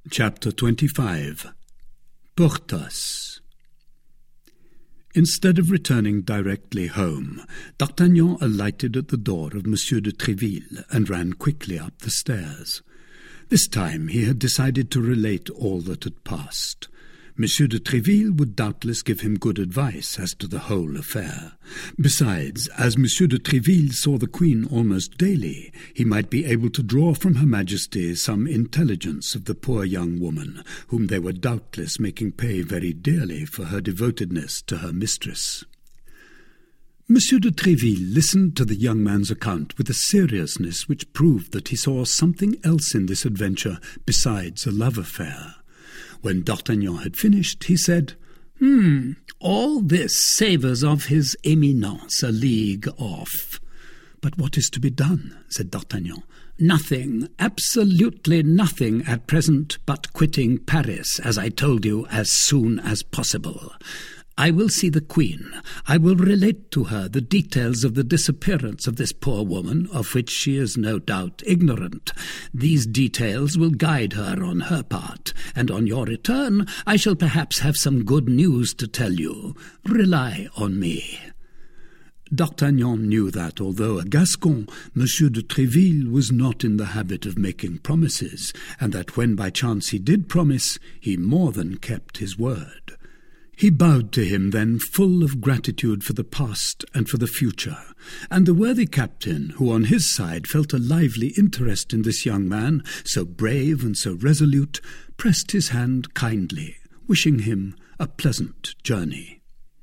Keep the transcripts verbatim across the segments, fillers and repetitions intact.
Chapter twenty-five. Porthos. Instead of returning directly home, D'Artagnan alighted at the door of Monsieur de Tréville and ran quickly up the stairs. This time he had decided to relate all that had passed. Monsieur de Tréville would doubtless give him good advice as to the whole affair. Besides, as Monsieur de Tréville saw the Queen almost daily, he might be able to draw from Her Majesty some intelligence of the poor young woman, whom they were doubtless making pay very dearly for her devotedness to her mistress. Monsieur de Tréville listened to the young man's account with a seriousness which proved that he saw something else in this adventure besides a love affair. When D'Artagnan had finished, he said, Hmm, all this savours of his Eminence a league off. But what is to be done? Said D'Artagnan. Nothing, absolutely nothing at present but quitting Paris, as I told you, as soon as possible. I will see the Queen. I will relate to her the details of the disappearance of this poor woman, of which she is no doubt ignorant. These details will guide her on her part, and on your return I shall perhaps have some good news to tell you. Rely on me. D'Artagnan knew that, although a Gascon, Monsieur de Tréville was not in the habit of making promises, and that when by chance he did promise, he more than kept his word. He bowed to him then, full of gratitude for the past and for the future, and the worthy captain, who on his side felt a lively interest in this young man, so brave and so resolute, pressed his hand kindly, wishing him a pleasant journey.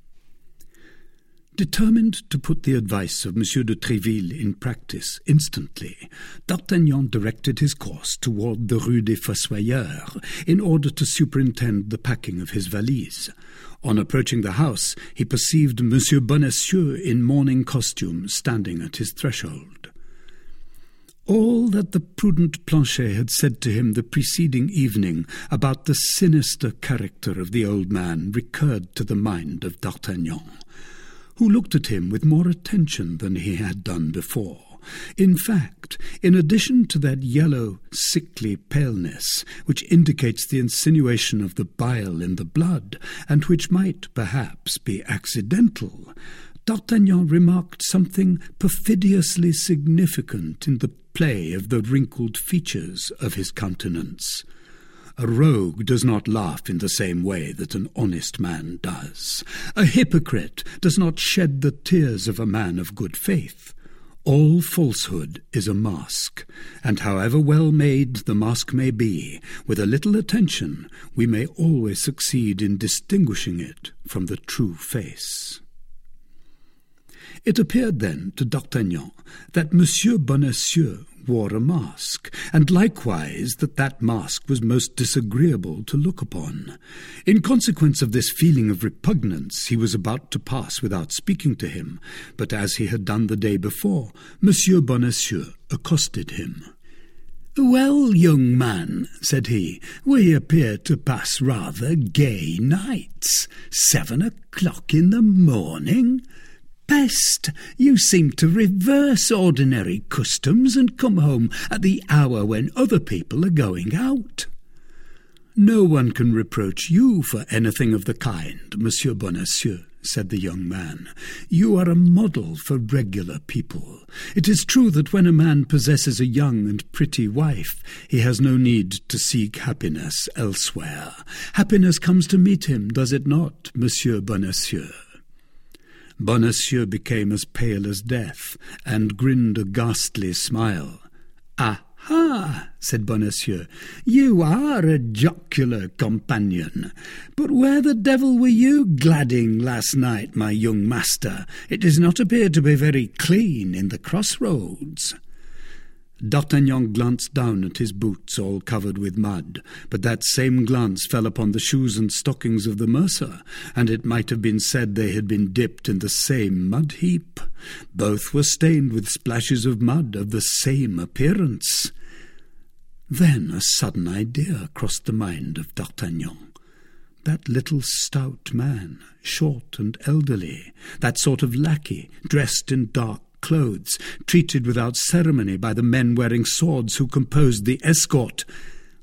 Determined to put the advice of Monsieur de Tréville in practice instantly, D'Artagnan directed his course toward the Rue des Fossoyeurs in order to superintend the packing of his valise. On approaching the house, he perceived Monsieur Bonacieux in mourning costume standing at his threshold. All that the prudent Planchet had said to him the preceding evening about the sinister character of the old man recurred to the mind of D'Artagnan, who looked at him with more attention than he had done before. In fact, in addition to that yellow, sickly paleness, which indicates the insinuation of the bile in the blood, and which might, perhaps, be accidental, D'Artagnan remarked something perfidiously significant in the play of the wrinkled features of his countenance. A rogue does not laugh in the same way that an honest man does. A hypocrite does not shed the tears of a man of good faith. All falsehood is a mask, and however well made the mask may be, with a little attention we may always succeed in distinguishing it from the true face. It appeared then to D'Artagnan that Monsieur Bonacieux wore a mask, and likewise that that mask was most disagreeable to look upon. In consequence of this feeling of repugnance, he was about to pass without speaking to him, but as he had done the day before, Monsieur Bonacieux accosted him. "Well, young man," said he, "we appear to pass rather gay nights. Seven o'clock in the morning? Peste! You seem to reverse ordinary customs and come home at the hour when other people are going out." "No one can reproach you for anything of the kind, Monsieur Bonacieux," said the young man. "You are a model for regular people. It is true that when a man possesses a young and pretty wife, he has no need to seek happiness elsewhere. Happiness comes to meet him, does it not, Monsieur Bonacieux?" Bonacieux became as pale as death, and grinned a ghastly smile. "Aha!" said Bonacieux, "you are a jocular companion. But where the devil were you gladding last night, my young master? It does not appear to be very clean in the crossroads." D'Artagnan glanced down at his boots all covered with mud, but that same glance fell upon the shoes and stockings of the mercer, and it might have been said they had been dipped in the same mud-heap. Both were stained with splashes of mud of the same appearance. Then a sudden idea crossed the mind of D'Artagnan. That little stout man, short and elderly, that sort of lackey, dressed in dark clothes, treated without ceremony by the men wearing swords who composed the escort,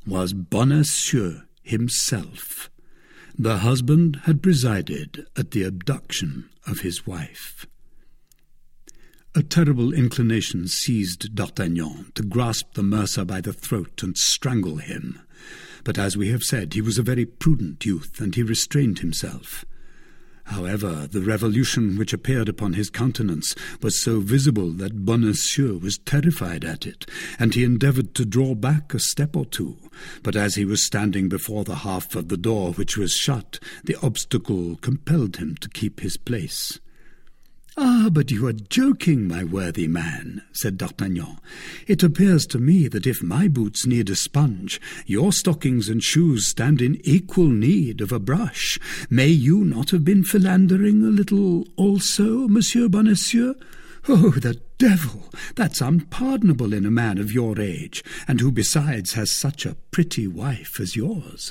was Bonacieux himself. The husband had presided at the abduction of his wife. A terrible inclination seized D'Artagnan to grasp the mercer by the throat and strangle him. But as we have said, he was a very prudent youth, and he restrained himself. However, the revolution which appeared upon his countenance was so visible that Bonacieux was terrified at it, and he endeavoured to draw back a step or two. But as he was standing before the half of the door which was shut, the obstacle compelled him to keep his place. "Ah, but you are joking, my worthy man," said D'Artagnan. "It appears to me that if my boots need a sponge, your stockings and shoes stand in equal need of a brush. May you not have been philandering a little also, Monsieur Bonacieux? Oh, the devil! That's unpardonable in a man of your age, and who besides has such a pretty wife as yours."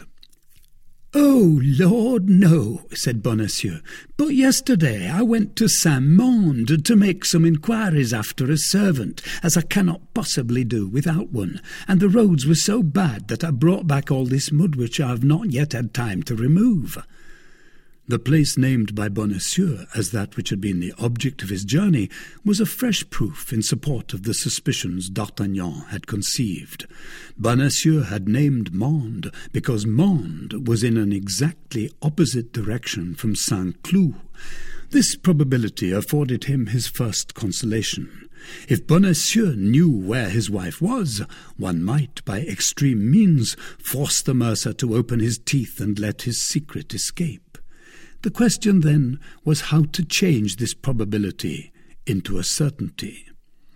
"Oh, Lord, no," said Bonacieux. "But yesterday I went to Saint-Mande to make some inquiries after a servant, as I cannot possibly do without one, and the roads were so bad that I brought back all this mud which I have not yet had time to remove." The place named by Bonacieux as that which had been the object of his journey was a fresh proof in support of the suspicions D'Artagnan had conceived. Bonacieux had named Mende because Mende was in an exactly opposite direction from Saint-Cloud. This probability afforded him his first consolation. If Bonacieux knew where his wife was, one might, by extreme means, force the mercer to open his teeth and let his secret escape. The question, then, was how to change this probability into a certainty.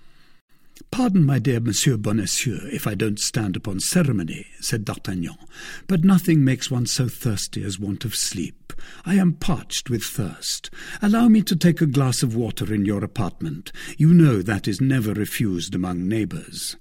"Pardon, my dear Monsieur Bonacieux, if I don't stand upon ceremony," said D'Artagnan, "but nothing makes one so thirsty as want of sleep. I am parched with thirst. Allow me to take a glass of water in your apartment. You know that is never refused among neighbours."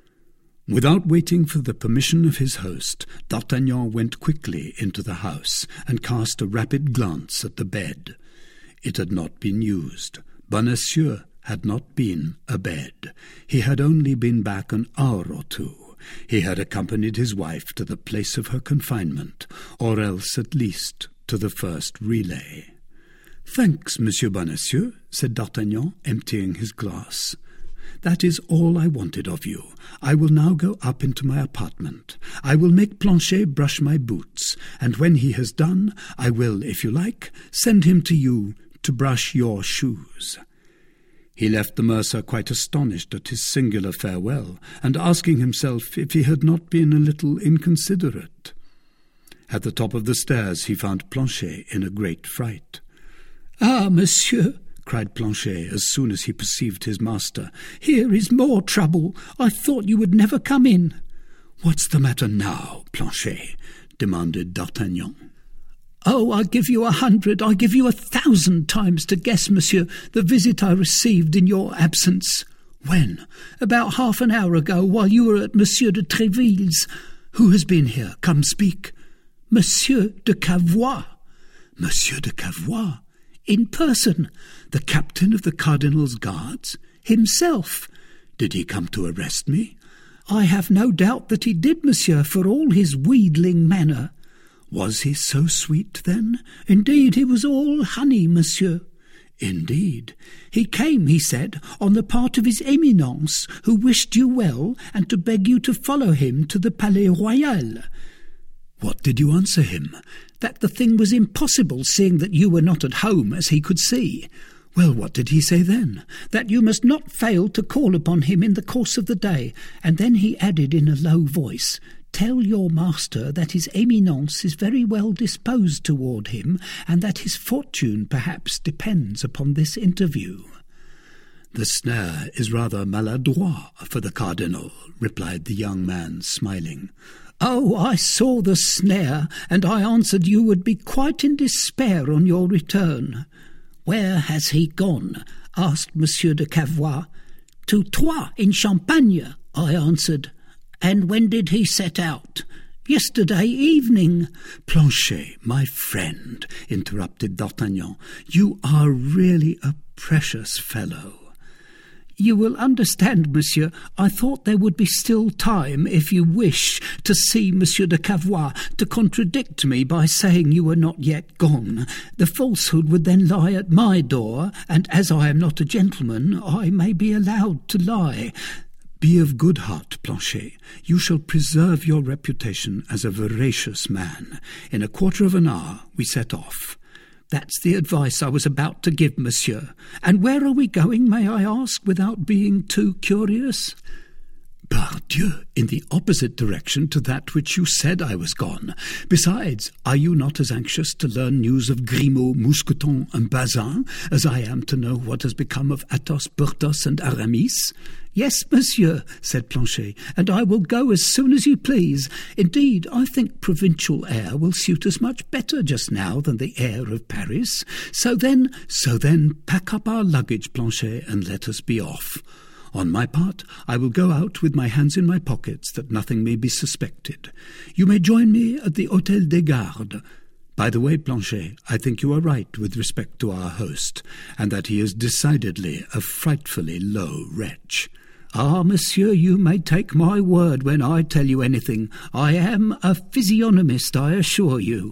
Without waiting for the permission of his host, D'Artagnan went quickly into the house and cast a rapid glance at the bed. It had not been used. Bonacieux had not been abed. He had only been back an hour or two. He had accompanied his wife to the place of her confinement, or else at least to the first relay. "Thanks, Monsieur Bonacieux," said D'Artagnan, emptying his glass. "That is all I wanted of you. I will now go up into my apartment. I will make Planchet brush my boots, and when he has done, I will, if you like, send him to you to brush your shoes." He left the mercer quite astonished at his singular farewell, and asking himself if he had not been a little inconsiderate. At the top of the stairs he found Planchet in a great fright. "Ah, monsieur," cried Planchet as soon as he perceived his master, "here is more trouble. I thought you would never come in." "What's the matter now, Planchet?" demanded D'Artagnan. "Oh, I give you a hundred, I give you a thousand times to guess, monsieur, the visit I received in your absence." "When?" "About half an hour ago, while you were at Monsieur de Tréville's." "Who has been here? Come, speak." "Monsieur de Cavois." "Monsieur de Cavois? In person. The captain of the cardinal's guards? Himself." "Did he come to arrest me?" "I have no doubt that he did, monsieur, for all his wheedling manner." "Was he so sweet, then?" "Indeed, he was all honey, monsieur." "Indeed." "He came, he said, on the part of his Eminence, who wished you well, and to beg you to follow him to the Palais Royal." "What did you answer him?" "That the thing was impossible, seeing that you were not at home, as he could see." "Well, what did he say then?" "That you must not fail to call upon him in the course of the day." And then he added in a low voice, "Tell your master that his Eminence is very well disposed toward him, and that his fortune perhaps depends upon this interview." "The snare is rather maladroit for the cardinal," replied the young man, smiling. "Oh, I saw the snare, and I answered you would be quite in despair on your return." "Where has he gone?" asked Monsieur de Cavois. "To Troyes, in Champagne," I answered. "And when did he set out?" "Yesterday evening." "Planchet, my friend," interrupted D'Artagnan, "you are really a precious fellow." You will understand, monsieur, I thought there would be still time, if you wish, to see Monsieur de Cavois, to contradict me by saying you were not yet gone. The falsehood would then lie at my door, and as I am not a gentleman, I may be allowed to lie. Be of good heart, Planchet. You shall preserve your reputation as a veracious man. In a quarter of an hour we set off. That's the advice I was about to give, monsieur. And where are we going, may I ask, without being too curious? Pardieu, in the opposite direction to that which you said I was gone. Besides, are you not as anxious to learn news of Grimaud, Mousqueton, and Bazin as I am to know what has become of Athos, Porthos, and Aramis? Yes, monsieur, said Planchet, and I will go as soon as you please. Indeed, I think provincial air will suit us much better just now than the air of Paris. So then, so then, pack up our luggage, Planchet, and let us be off. On my part, I will go out with my hands in my pockets, that nothing may be suspected. You may join me at the Hôtel des Gardes. By the way, Planchet, I think you are right with respect to our host, and that he is decidedly a frightfully low wretch. Ah, monsieur, you may take my word when I tell you anything. I am a physiognomist, I assure you.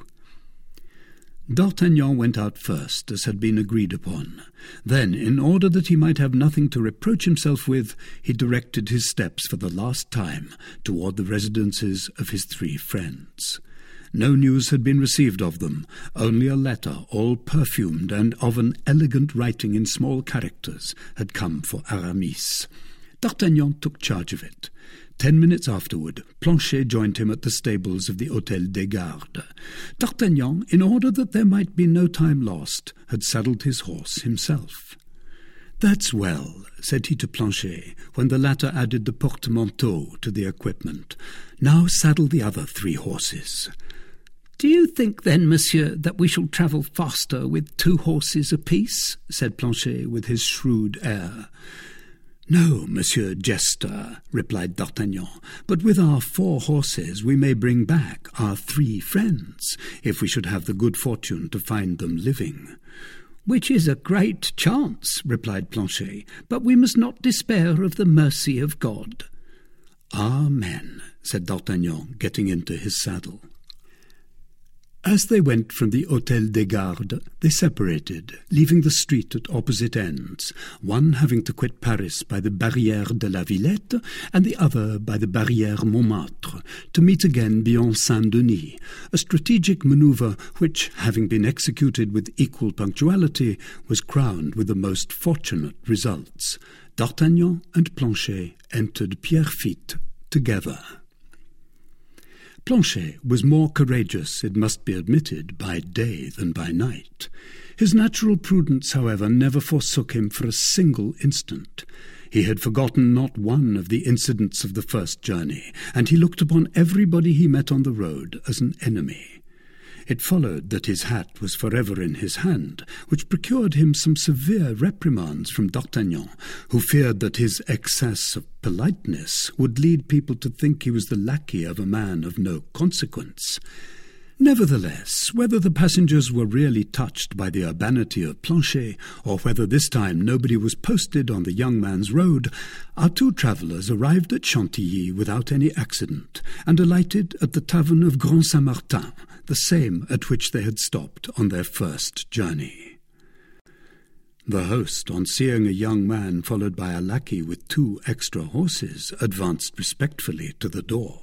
D'Artagnan went out first, as had been agreed upon. Then, in order that he might have nothing to reproach himself with, he directed his steps for the last time toward the residences of his three friends. No news had been received of them, only a letter, all perfumed and of an elegant writing in small characters, had come for Aramis. D'Artagnan took charge of it. Ten minutes afterward, Planchet joined him at the stables of the Hôtel des Gardes. D'Artagnan, in order that there might be no time lost, had saddled his horse himself. "That's well," said he to Planchet, when the latter added the portmanteau to the equipment. "Now saddle the other three horses." "Do you think, then, monsieur, that we shall travel faster with two horses apiece?" said Planchet with his shrewd air. "No, monsieur jester," replied D'Artagnan, "but with our four horses we may bring back our three friends, if we should have the good fortune to find them living." "Which is a great chance," replied Planchet, "but we must not despair of the mercy of God." "Amen," said D'Artagnan, getting into his saddle. As they went from the Hôtel des Gardes, they separated, leaving the street at opposite ends, one having to quit Paris by the Barrière de la Villette, and the other by the Barrière Montmartre, to meet again beyond Saint-Denis, a strategic manoeuvre which, having been executed with equal punctuality, was crowned with the most fortunate results. D'Artagnan and Planchet entered Pierrefitte together. Planchet was more courageous, it must be admitted, by day than by night. His natural prudence, however, never forsook him for a single instant. He had forgotten not one of the incidents of the first journey, and he looked upon everybody he met on the road as an enemy. It followed that his hat was forever in his hand, which procured him some severe reprimands from D'Artagnan, who feared that his excess of politeness would lead people to think he was the lackey of a man of no consequence. Nevertheless, whether the passengers were really touched by the urbanity of Planchet, or whether this time nobody was posted on the young man's road, our two travellers arrived at Chantilly without any accident, and alighted at the tavern of Grand Saint-Martin, the same at which they had stopped on their first journey. The host, on seeing a young man followed by a lackey with two extra horses, advanced respectfully to the door.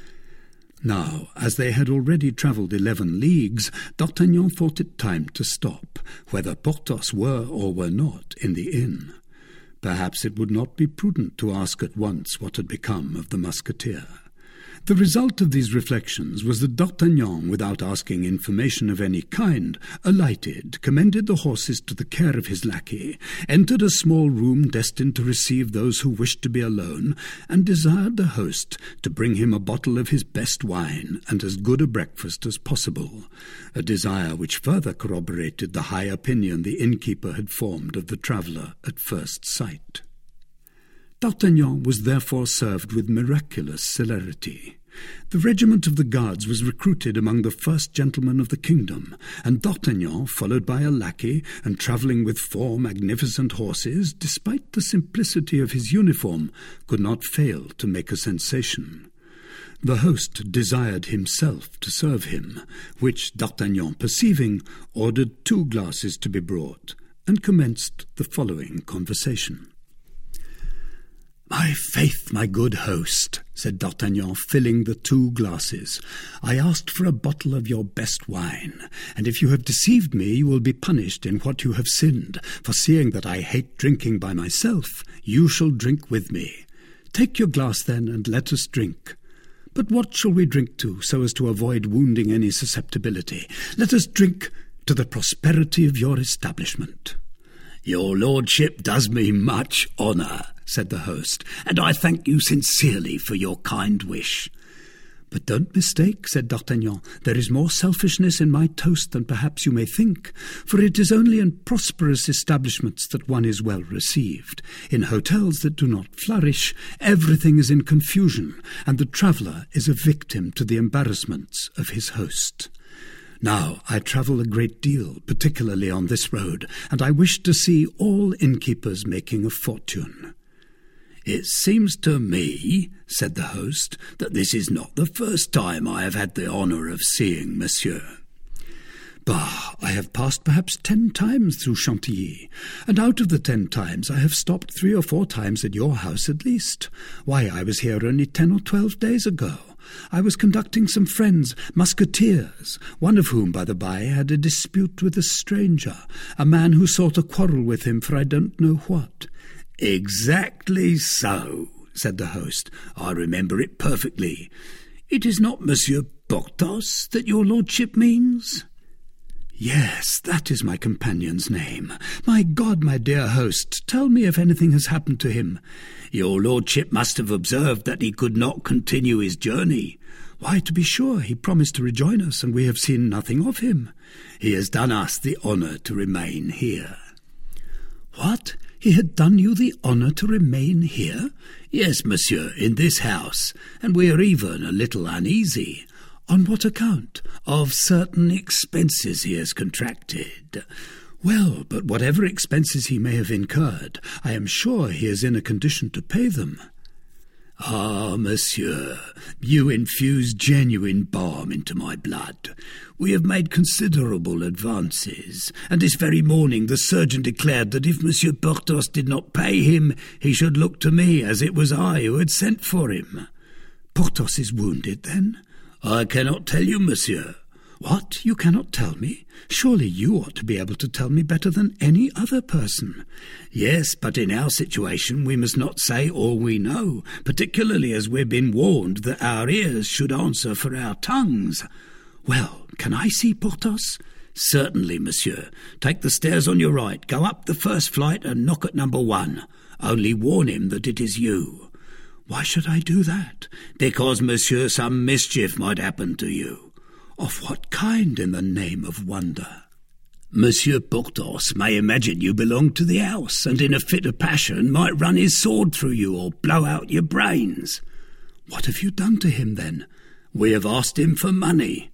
Now, as they had already travelled eleven leagues, D'Artagnan thought it time to stop, whether Porthos were or were not in the inn. Perhaps it would not be prudent to ask at once what had become of the musketeer. The result of these reflections was that D'Artagnan, without asking information of any kind, alighted, commended the horses to the care of his lackey, entered a small room destined to receive those who wished to be alone, and desired the host to bring him a bottle of his best wine and as good a breakfast as possible, a desire which further corroborated the high opinion the innkeeper had formed of the traveller at first sight. D'Artagnan was therefore served with miraculous celerity. The regiment of the Guards was recruited among the first gentlemen of the kingdom, and D'Artagnan, followed by a lackey, and travelling with four magnificent horses, despite the simplicity of his uniform, could not fail to make a sensation. The host desired himself to serve him, which D'Artagnan, perceiving, ordered two glasses to be brought, and commenced the following conversation. "My faith, my good host," said D'Artagnan, filling the two glasses, "I asked for a bottle of your best wine, and if you have deceived me, you will be punished in what you have sinned, for seeing that I hate drinking by myself, you shall drink with me. Take your glass, then, and let us drink. But what shall we drink to, so as to avoid wounding any susceptibility? Let us drink to the prosperity of your establishment." "Your lordship does me much honour," said the host, "and I thank you sincerely for your kind wish." "But don't mistake," said D'Artagnan, "there is more selfishness in my toast than perhaps you may think, for it is only in prosperous establishments that one is well received. In hotels that do not flourish, everything is in confusion, and the traveller is a victim to the embarrassments of his host. Now, I travel a great deal, particularly on this road, and I wish to see all innkeepers making a fortune." "It seems to me," said the host, "that this is not the first time I have had the honour of seeing monsieur." "Bah, I have passed perhaps ten times through Chantilly, and out of the ten times I have stopped three or four times at your house at least. Why, I was here only ten or twelve days ago. I was conducting some friends, musketeers, one of whom, by the by, had a dispute with a stranger, a man who sought a quarrel with him for I don't know what." "Exactly so," said the host. "I remember it perfectly. It is not Monsieur Porthos that your lordship means?" "Yes, that is my companion's name. My God, my dear host, tell me if anything has happened to him." "Your lordship must have observed that he could not continue his journey." "Why, to be sure, he promised to rejoin us, and we have seen nothing of him." "He has done us the honour to remain here." "What? He had done you the honour to remain here?" "Yes, monsieur, in this house, and we are even a little uneasy." "On what account?" "Of certain expenses he has contracted." "Well, but whatever expenses he may have incurred, I am sure he is in a condition to pay them." "Ah, monsieur, you infuse genuine balm into my blood. We have made considerable advances, and this very morning the surgeon declared that if Monsieur Porthos did not pay him, he should look to me, as it was I who had sent for him." "Porthos is wounded, then?" "I cannot tell you, monsieur." "What? You cannot tell me? Surely you ought to be able to tell me better than any other person." "Yes, but in our situation we must not say all we know, particularly as we've been warned that our ears should answer for our tongues." "Well, can I see Porthos?" "Certainly, monsieur. Take the stairs on your right, go up the first flight and knock at number one. Only warn him that it is you." "Why should I do that?" "Because, monsieur, some mischief might happen to you." "Of what kind, in the name of wonder?" "Monsieur Porthos may imagine you belong to the house, and in a fit of passion might run his sword through you or blow out your brains." "What have you done to him, then?" "We have asked him for money."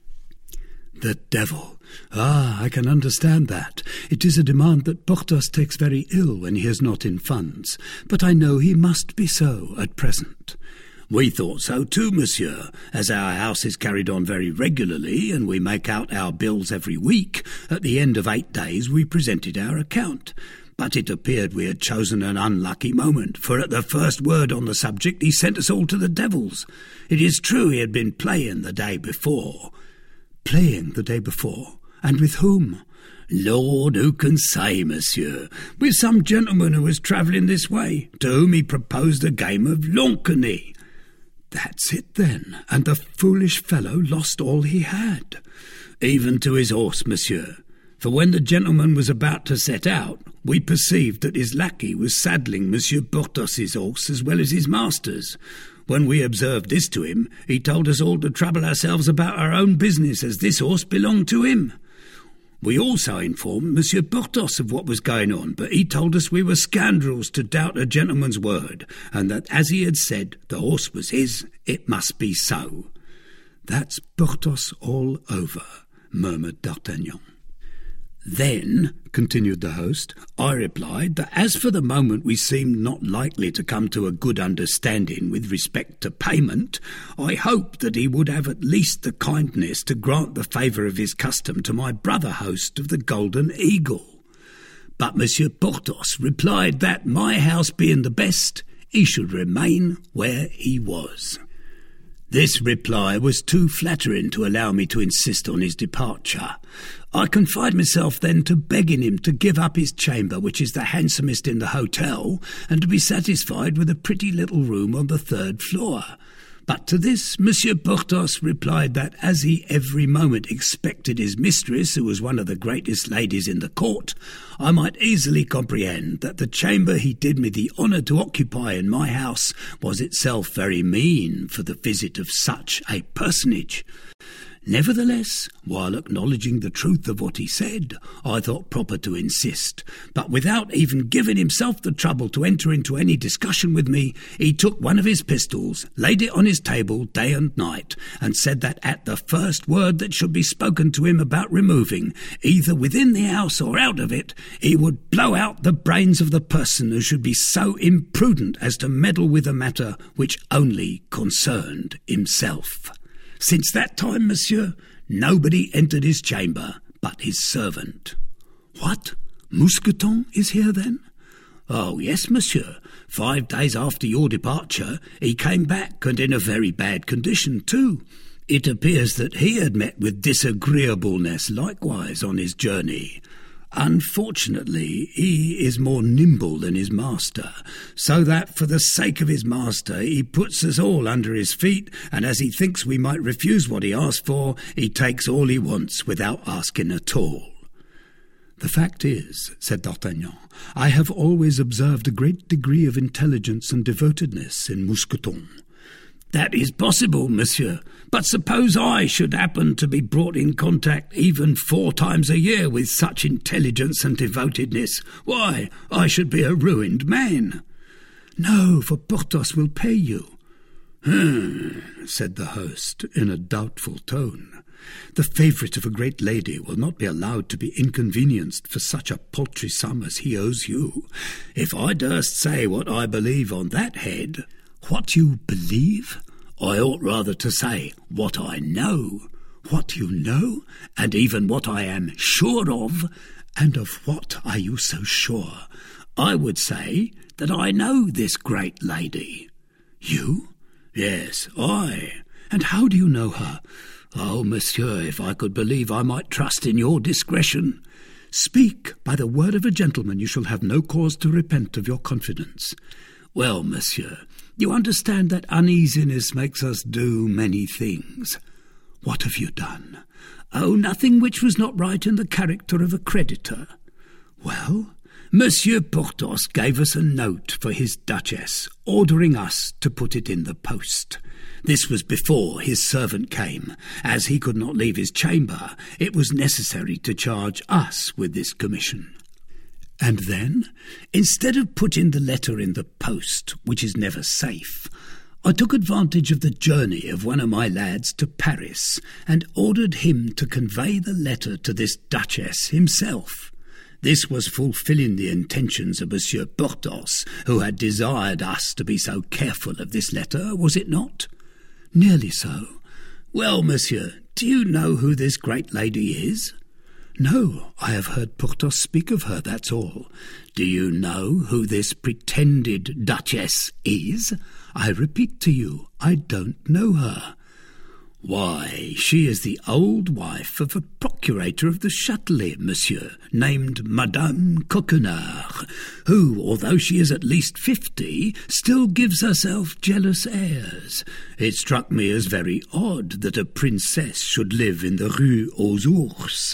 "The devil! Ah, I can understand that. It is a demand that Porthos takes very ill when he is not in funds, but I know he must be so at present." "We thought so too, monsieur. As our house is carried on very regularly, and we make out our bills every week, at the end of eight days we presented our account. But it appeared we had chosen an unlucky moment, for at the first word on the subject he sent us all to the devils. It is true he had been playing the day before." "Playing the day before? And with whom?" "Lord, who can say, monsieur? With some gentleman who was travelling this way, to whom he proposed a game of lansquenet." "That's it, then, and the foolish fellow lost all he had." "Even to his horse, monsieur. For when the gentleman was about to set out, we perceived that his lackey was saddling Monsieur Porthos's horse as well as his master's. When we observed this to him, he told us all to trouble ourselves about our own business, as this horse belonged to him." We also informed Monsieur Porthos of what was going on, but he told us we were scoundrels to doubt a gentleman's word, and that, as he had said, the horse was his, it must be so." "That's Porthos all over," murmured D'Artagnan. "Then," continued the host, "I replied that as for the moment we seemed not likely to come to a good understanding with respect to payment, I hoped that he would have at least the kindness to grant the favour of his custom to my brother host of the Golden Eagle. But Monsieur Porthos replied that, my house being the best, he should remain where he was. This reply was too flattering to allow me to insist on his departure. I confined myself then to begging him to give up his chamber, which is the handsomest in the hotel, and to be satisfied with a pretty little room on the third floor. But to this Monsieur Porthos replied that, as he every moment expected his mistress, who was one of the greatest ladies in the court, I might easily comprehend that the chamber he did me the honour to occupy in my house was itself very mean for the visit of such a personage. Nevertheless, while acknowledging the truth of what he said, I thought proper to insist, but without even giving himself the trouble to enter into any discussion with me, he took one of his pistols, laid it on his table day and night, and said that at the first word that should be spoken to him about removing, either within the house or out of it, he would blow out the brains of the person who should be so imprudent as to meddle with a matter which only concerned himself. Since that time, monsieur, nobody entered his chamber but his servant." "What? Mousqueton is here, then?" "Oh, yes, monsieur. Five days after your departure, he came back, and in a very bad condition, too. It appears that he had met with disagreeableness likewise on his journey. Unfortunately, he is more nimble than his master, so that for the sake of his master he puts us all under his feet, and as he thinks we might refuse what he asks for, he takes all he wants without asking at all." "The fact is," said D'Artagnan, "I have always observed a great degree of intelligence and devotedness in Mousqueton." "That is possible, monsieur, but suppose I should happen to be brought in contact even four times a year with such intelligence and devotedness, why, I should be a ruined man." "No, for Porthos will pay you." "Hum," said the host in a doubtful tone. "The favourite of a great lady will not be allowed to be inconvenienced for such a paltry sum as he owes you. If I durst say what I believe on that head—" "What you believe?" "I ought rather to say what I know." "What you know? And even what I am sure of? And of what are you so sure?" "I would say that I know this great lady." "You?" "Yes, I." "And how do you know her?" "Oh, monsieur, if I could believe I might trust in your discretion." "Speak. By the word of a gentleman you shall have no cause to repent of your confidence." "Well, monsieur, you understand that uneasiness makes us do many things." "What have you done?" "Oh, nothing which was not right in the character of a creditor." "Well?" "Monsieur Porthos gave us a note for his duchess, ordering us to put it in the post. This was before his servant came. As he could not leave his chamber, it was necessary to charge us with this commission." "And then?" "Instead of putting the letter in the post, which is never safe, I took advantage of the journey of one of my lads to Paris, and ordered him to convey the letter to this duchess himself. This was fulfilling the intentions of Monsieur Porthos, who had desired us to be so careful of this letter, was it not?" "Nearly so." "Well, monsieur, do you know who this great lady is?" "No, I have heard Porthos speak of her, that's all." "Do you know who this pretended duchess is?" "I repeat to you, I don't know her." "Why, she is the old wife of a procurator of the Châtelet, monsieur, named Madame Coquenard, who, although she is at least fifty, still gives herself jealous airs. It struck me as very odd that a princess should live in the Rue aux Ours."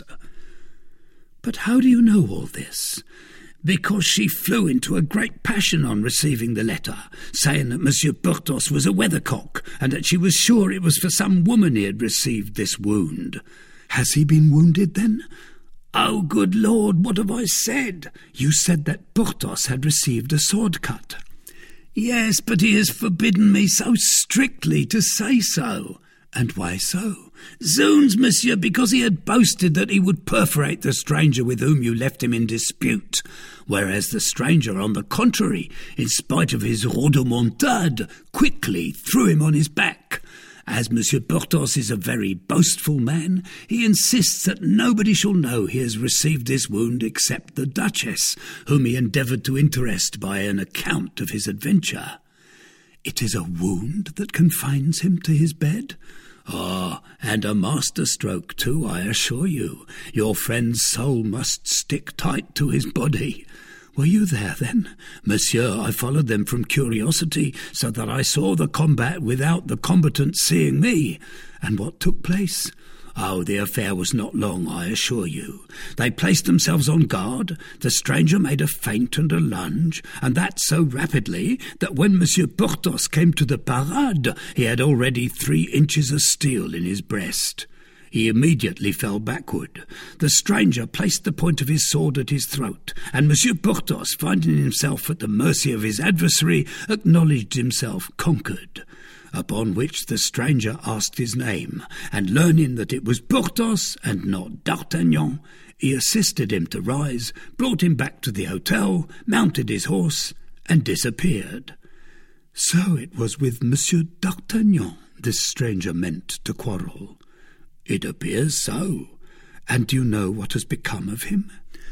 "But how do you know all this?" "Because she flew into a great passion on receiving the letter, saying that Monsieur Porthos was a weathercock, and that she was sure it was for some woman he had received this wound." "Has he been wounded, then?" "Oh, good Lord, what have I said?" "You said that Porthos had received a sword cut." "Yes, but he has forbidden me so strictly to say so." "And why so?" "Zounds, monsieur, because he had boasted that he would perforate the stranger with whom you left him in dispute, whereas the stranger, on the contrary, in spite of his rodomontade, quickly threw him on his back. As Monsieur Porthos is a very boastful man, he insists that nobody shall know he has received this wound except the Duchess, whom he endeavoured to interest by an account of his adventure." "It is a wound that confines him to his bed?" "Ah, and a master stroke too, I assure you. Your friend's soul must stick tight to his body." "Were you there, then?" "Monsieur, I followed them from curiosity, so that I saw the combat without the combatants seeing me." "And what took place?" "Oh, the affair was not long, I assure you. They placed themselves on guard, the stranger made a feint and a lunge, and that so rapidly that when Monsieur Porthos came to the parade, he had already three inches of steel in his breast. He immediately fell backward. The stranger placed the point of his sword at his throat, and Monsieur Porthos, finding himself at the mercy of his adversary, acknowledged himself conquered. Upon which the stranger asked his name, and learning that it was Porthos and not D'Artagnan, he assisted him to rise, brought him back to the hotel, mounted his horse, and disappeared. So it was with Monsieur D'Artagnan this stranger meant to quarrel. "It appears so." "And do you know what has become of him?"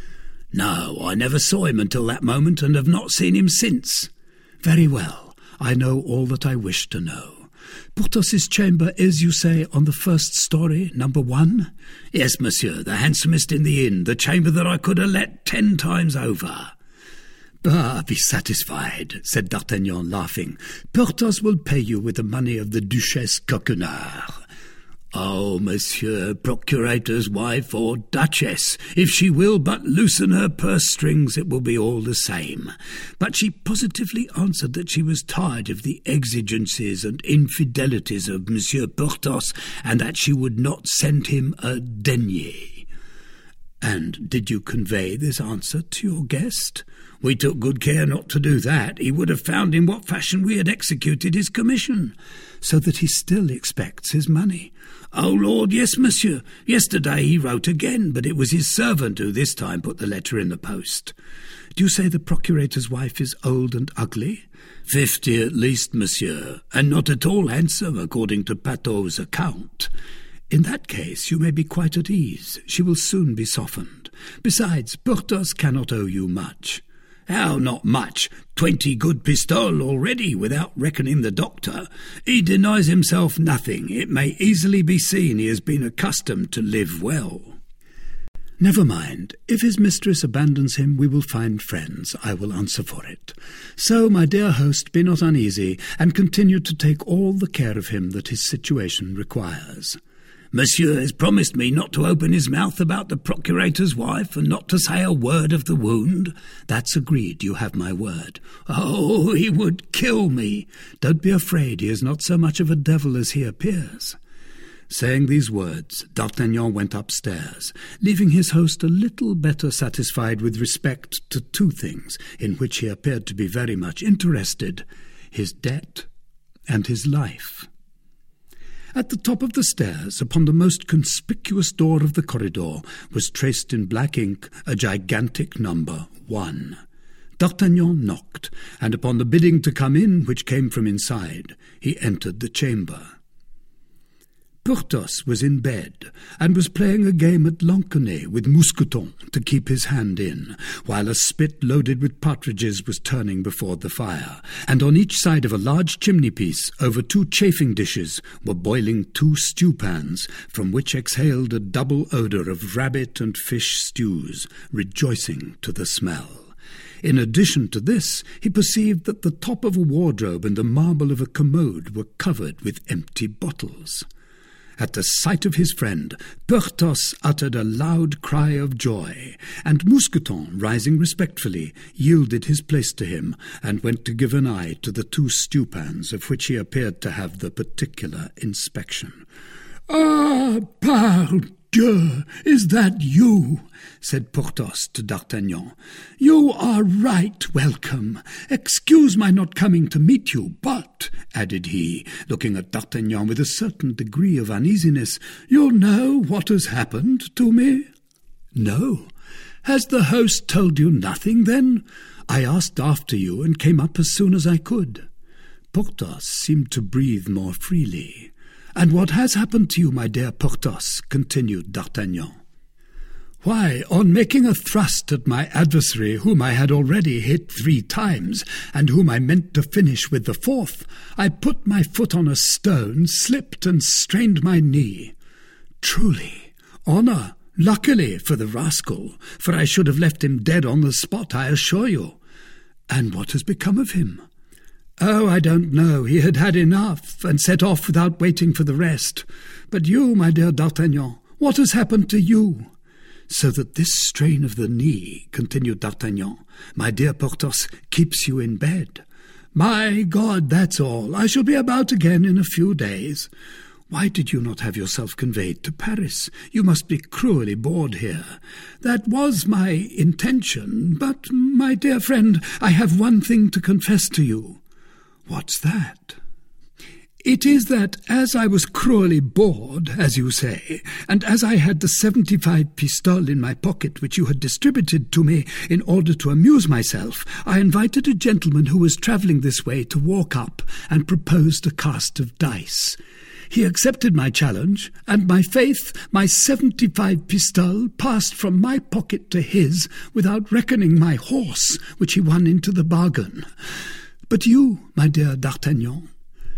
"No, I never saw him until that moment, and have not seen him since." "Very well. I know all that I wish to know. Porthos's chamber is, you say, on the first story, number one?" "Yes, monsieur, the handsomest in the inn, the chamber that I could have let ten times over." "Bah, be satisfied," said D'Artagnan, laughing. "Porthos will pay you with the money of the Duchesse Coquenard." "Oh, monsieur, procurator's wife or duchess, if she will but loosen her purse strings, it will be all the same." But she positively answered that she was tired of the exigencies and infidelities of Monsieur Porthos, and that she would not send him a denier. "And did you convey this answer to your guest?" "We took good care not to do that. He would have found in what fashion we had executed his commission." "So that he still expects his money?" "Oh, Lord, yes, monsieur. Yesterday he wrote again, but it was his servant who this time put the letter in the post." "Do you say the procurator's wife is old and ugly?" "Fifty at least, monsieur, and not at all handsome, according to Patau's account." "In that case you may be quite at ease. She will soon be softened. Besides, Porthos cannot owe you much." "How not much? Twenty good pistoles already, without reckoning the doctor. He denies himself nothing. It may easily be seen he has been accustomed to live well." "Never mind. If his mistress abandons him, we will find friends. I will answer for it. So, my dear host, be not uneasy, and continue to take all the care of him that his situation requires." "Monsieur has promised me not to open his mouth about the procurator's wife, and not to say a word of the wound." "That's agreed. You have my word." "Oh, he would kill me." "Don't be afraid. He is not so much of a devil as he appears." Saying these words, D'Artagnan went upstairs, leaving his host a little better satisfied with respect to two things in which he appeared to be very much interested: his debt and his life. At the top of the stairs, upon the most conspicuous door of the corridor, was traced in black ink a gigantic number, one. D'Artagnan knocked, and upon the bidding to come in, which came from inside, he entered the chamber. Porthos was in bed, and was playing a game at lansquenet with Mousqueton to keep his hand in, while a spit loaded with partridges was turning before the fire, and on each side of a large chimney-piece, over two chafing dishes, were boiling two stew-pans, from which exhaled a double odour of rabbit and fish stews, rejoicing to the smell. In addition to this, he perceived that the top of a wardrobe and the marble of a commode were covered with empty bottles. At the sight of his friend, Porthos uttered a loud cry of joy, and Mousqueton, rising respectfully, yielded his place to him, and went to give an eye to the two stewpans, of which he appeared to have the particular inspection. "Ah, pardon, Dieu, is that you? Said Porthos to D'Artagnan. You are right welcome. Excuse my not coming to meet you, but, added he, looking at D'Artagnan with a certain degree of uneasiness, you know what has happened to me? No. Has the host told you nothing, then? I asked after you and came up as soon as I could. Porthos seemed to breathe more freely. And what has happened to you, my dear Porthos? Continued D'Artagnan. Why, on making a thrust at my adversary, whom I had already hit three times, and whom I meant to finish with the fourth, I put my foot on a stone, slipped, and strained my knee. Truly, honour, luckily for the rascal, for I should have left him dead on the spot, I assure you. And what has become of him? Oh, I don't know. He had had enough, and set off without waiting for the rest. But you, my dear D'Artagnan, what has happened to you? So that this strain of the knee, continued D'Artagnan, my dear Porthos, keeps you in bed. My God, that's all. I shall be about again in a few days. Why did you not have yourself conveyed to Paris? You must be cruelly bored here. That was my intention, but, my dear friend, I have one thing to confess to you. What's that? It is that, as I was cruelly bored, as you say, and as I had the seventy-five pistoles in my pocket which you had distributed to me in order to amuse myself, I invited a gentleman who was travelling this way to walk up and proposed a cast of dice. He accepted my challenge, and my faith, my seventy-five pistoles passed from my pocket to his without reckoning my horse, which he won into the bargain. But you, my dear D'Artagnan,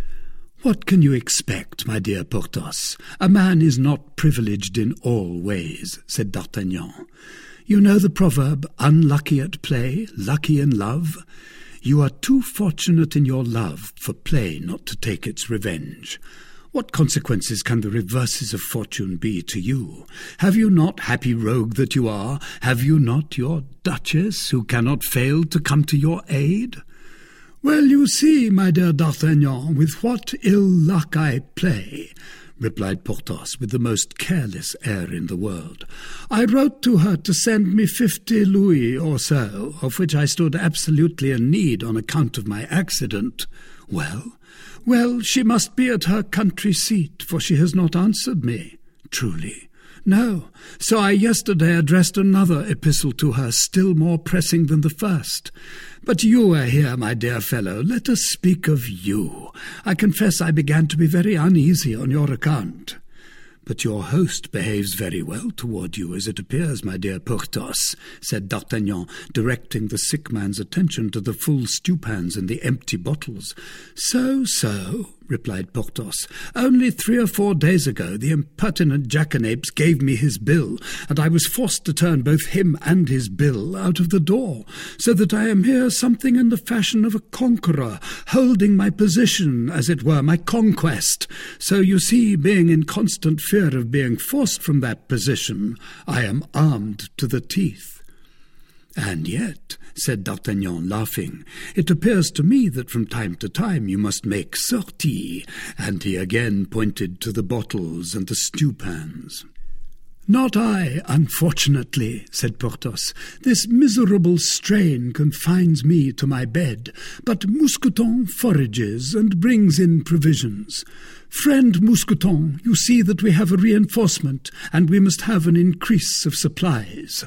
what can you expect, my dear Porthos? A man is not privileged in all ways, said D'Artagnan. You know the proverb, unlucky at play, lucky in love? You are too fortunate in your love for play not to take its revenge. What consequences can the reverses of fortune be to you? Have you not, happy rogue that you are, have you not your Duchess, who cannot fail to come to your aid? Well, you see, my dear D'Artagnan, with what ill luck I play, replied Porthos with the most careless air in the world. I wrote to her to send me fifty louis or so, of which I stood absolutely in need on account of my accident. Well, well, she must be at her country seat, for she has not answered me. Truly. No, so I yesterday addressed another epistle to her, still more pressing than the first. But you are here, my dear fellow. Let us speak of you. I confess I began to be very uneasy on your account. But your host behaves very well toward you, as it appears, my dear Porthos, said D'Artagnan, directing the sick man's attention to the full stewpans and the empty bottles. So, so, replied Porthos. Only three or four days ago the impertinent jackanapes gave me his bill, and I was forced to turn both him and his bill out of the door, so that I am here something in the fashion of a conqueror, holding my position, as it were, my conquest. So you see, being in constant fear of being forced from that position, I am armed to the teeth. And yet, said D'Artagnan, laughing, it appears to me that from time to time you must make sorties, and he again pointed to the bottles and the stewpans. Not I, unfortunately, said Porthos. This miserable strain confines me to my bed, but Mousqueton forages and brings in provisions. Friend Mousqueton, you see that we have a reinforcement, and we must have an increase of supplies.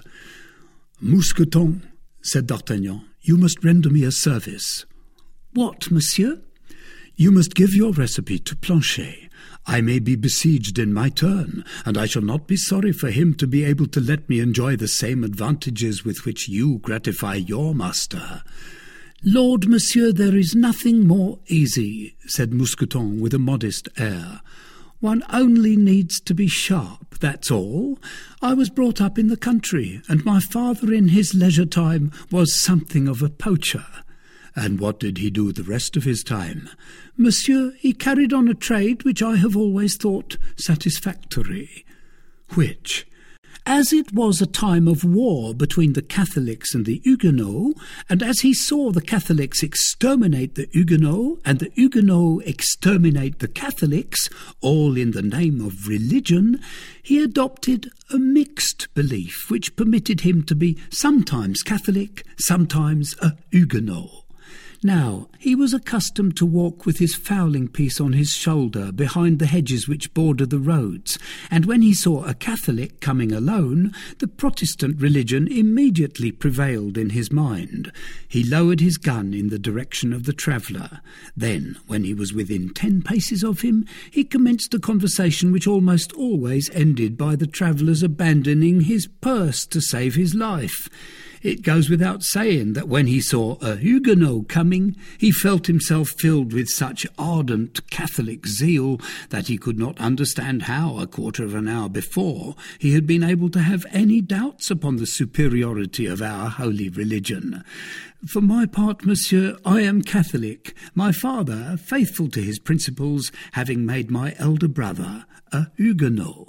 Mousqueton, said D'Artagnan, you must render me a service. What, monsieur? You must give your recipe to Planchet. I may be besieged in my turn, and I shall not be sorry for him to be able to let me enjoy the same advantages with which you gratify your master. Lord, monsieur, there is nothing more easy, said Mousqueton with a modest air. One only needs to be sharp, that's all. I was brought up in the country, and my father in his leisure time was something of a poacher. And what did he do the rest of his time? Monsieur, he carried on a trade which I have always thought satisfactory. Which? As it was a time of war between the Catholics and the Huguenots, and as he saw the Catholics exterminate the Huguenots and the Huguenots exterminate the Catholics, all in the name of religion, he adopted a mixed belief which permitted him to be sometimes Catholic, sometimes a Huguenot. Now, he was accustomed to walk with his fowling piece on his shoulder behind the hedges which border the roads, and when he saw a Catholic coming alone, the Protestant religion immediately prevailed in his mind. He lowered his gun in the direction of the traveller. Then, when he was within ten paces of him, he commenced a conversation which almost always ended by the traveller's abandoning his purse to save his life. It goes without saying that when he saw a Huguenot coming, he felt himself filled with such ardent Catholic zeal that he could not understand how, a quarter of an hour before, he had been able to have any doubts upon the superiority of our holy religion. For my part, monsieur, I am Catholic, my father, faithful to his principles, having made my elder brother a Huguenot.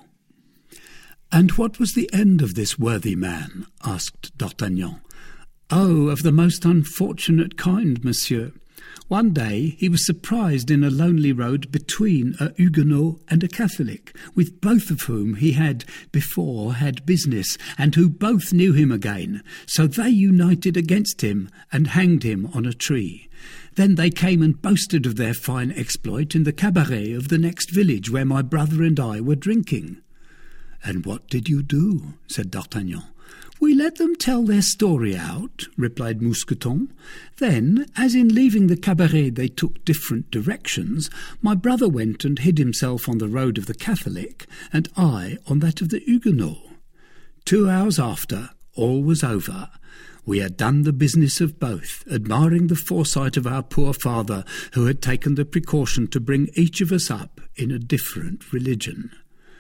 "And what was the end of this worthy man?" asked D'Artagnan. "Oh, of the most unfortunate kind, monsieur. One day he was surprised in a lonely road between a Huguenot and a Catholic, with both of whom he had before had business, and who both knew him again. So they united against him and hanged him on a tree. Then they came and boasted of their fine exploit in the cabaret of the next village where my brother and I were drinking." "And what did you do?" said D'Artagnan. "We let them tell their story out," replied Mousqueton. "Then, as in leaving the cabaret they took different directions, my brother went and hid himself on the road of the Catholic, and I on that of the Huguenot. Two hours after, all was over. We had done the business of both, admiring the foresight of our poor father, who had taken the precaution to bring each of us up in a different religion."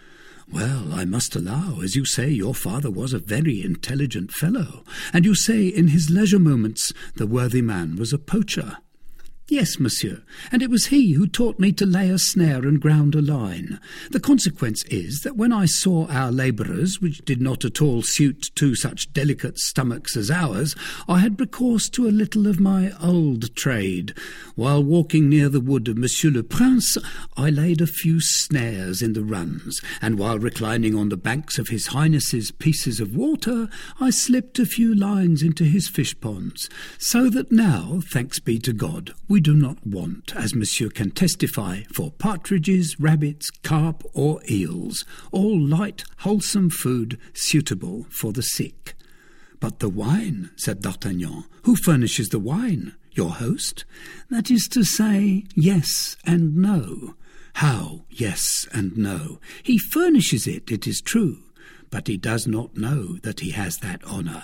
"Well, I must allow, as you say, your father was a very intelligent fellow, and you say in his leisure moments the worthy man was a poacher." "Yes, monsieur, and it was he who taught me to lay a snare and ground a line. The consequence is that when I saw our labourers, which did not at all suit to such delicate stomachs as ours, I had recourse to a little of my old trade. While walking near the wood of Monsieur le Prince, I laid a few snares in the runs, and while reclining on the banks of His Highness's pieces of water, I slipped a few lines into his fish ponds, so that now, thanks be to God, we do not want, as monsieur can testify, for partridges, rabbits, carp, or eels, all light, wholesome food suitable for the sick." "But the wine," said D'Artagnan. "Who furnishes the wine? Your host?" "That is to say, yes and no." "How, yes and no?" "He furnishes it, it is true, but he does not know that he has that honour."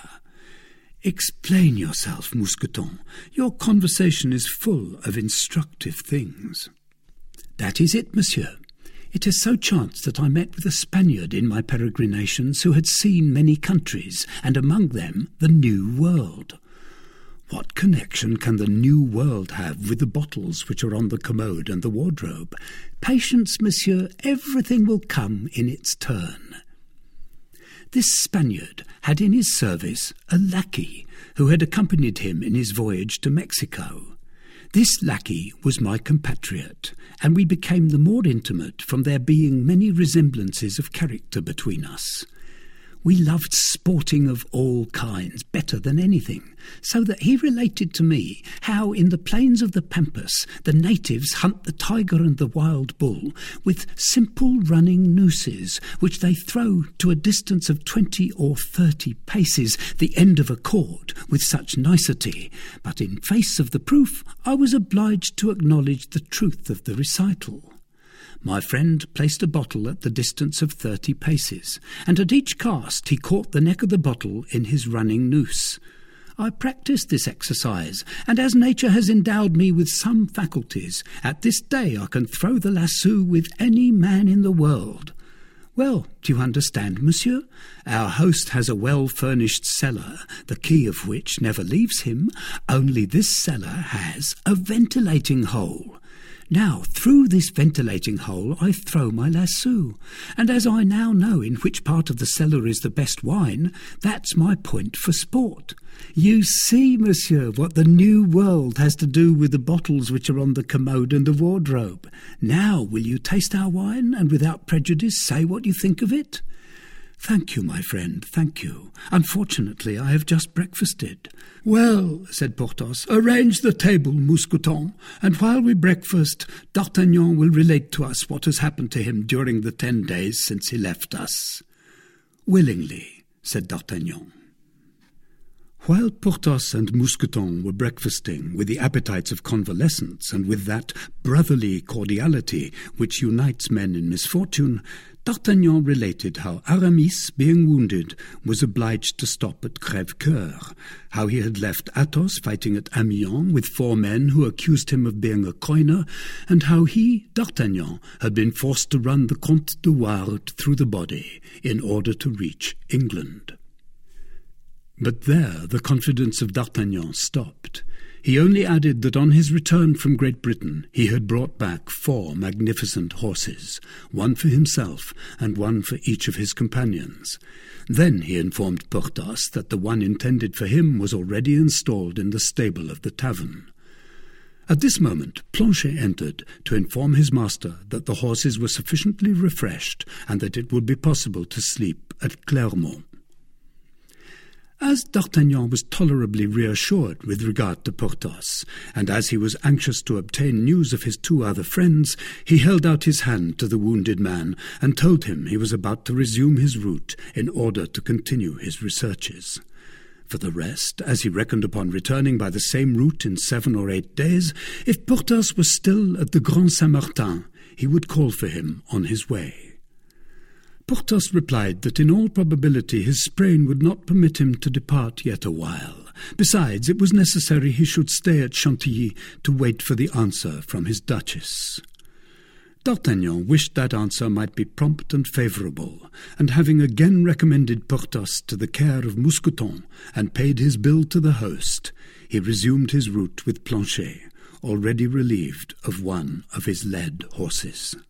"Explain yourself, Mousqueton. Your conversation is full of instructive things." "That is it, monsieur. It has so chanced that I met with a Spaniard in my peregrinations who had seen many countries, and among them the New World." "What connection can the New World have with the bottles which are on the commode and the wardrobe?" "Patience, monsieur. Everything will come in its turn." This Spaniard had in his service a lackey who had accompanied him in his voyage to Mexico. This lackey was my compatriot, and we became the more intimate from there being many resemblances of character between us. We loved sporting of all kinds better than anything, so that he related to me how in the plains of the Pampas the natives hunt the tiger and the wild bull with simple running nooses, which they throw to a distance of twenty or thirty paces, the end of a cord, with such nicety. But in face of the proof, I was obliged to acknowledge the truth of the recital. My friend placed a bottle at the distance of thirty paces, and at each cast he caught the neck of the bottle in his running noose. I practised this exercise, and as nature has endowed me with some faculties, at this day I can throw the lasso with any man in the world. Well, do you understand, monsieur? Our host has a well-furnished cellar, the key of which never leaves him, only this cellar has a ventilating hole. Now, through this ventilating hole I throw my lasso, and as I now know in which part of the cellar is the best wine, that's my point for sport. You see, monsieur, what the new world has to do with the bottles which are on the commode and the wardrobe. Now, will you taste our wine, and without prejudice say what you think of it?" "Thank you, my friend, thank you. Unfortunately, I have just breakfasted." "Well," said Porthos, "arrange the table, Mousqueton, and while we breakfast, D'Artagnan will relate to us what has happened to him during the ten days since he left us." "Willingly," said D'Artagnan. While Porthos and Mousqueton were breakfasting with the appetites of convalescents and with that brotherly cordiality which unites men in misfortune, D'Artagnan related how Aramis, being wounded, was obliged to stop at Crèvecoeur, how he had left Athos fighting at Amiens with four men who accused him of being a coiner, and how he, D'Artagnan, had been forced to run the Comte de Wardes through the body in order to reach England. But there the confidence of D'Artagnan stopped. He only added that on his return from Great Britain he had brought back four magnificent horses, one for himself and one for each of his companions. Then he informed Porthos that the one intended for him was already installed in the stable of the tavern. At this moment Planchet entered to inform his master that the horses were sufficiently refreshed and that it would be possible to sleep at Clermont. As D'Artagnan was tolerably reassured with regard to Porthos, and as he was anxious to obtain news of his two other friends, he held out his hand to the wounded man and told him he was about to resume his route in order to continue his researches. For the rest, as he reckoned upon returning by the same route in seven or eight days, if Porthos was still at the Grand Saint-Martin, he would call for him on his way. Porthos replied that in all probability his sprain would not permit him to depart yet a while. Besides, it was necessary he should stay at Chantilly to wait for the answer from his duchess. D'Artagnan wished that answer might be prompt and favourable, and having again recommended Porthos to the care of Mousqueton and paid his bill to the host, he resumed his route with Planchet, already relieved of one of his led horses.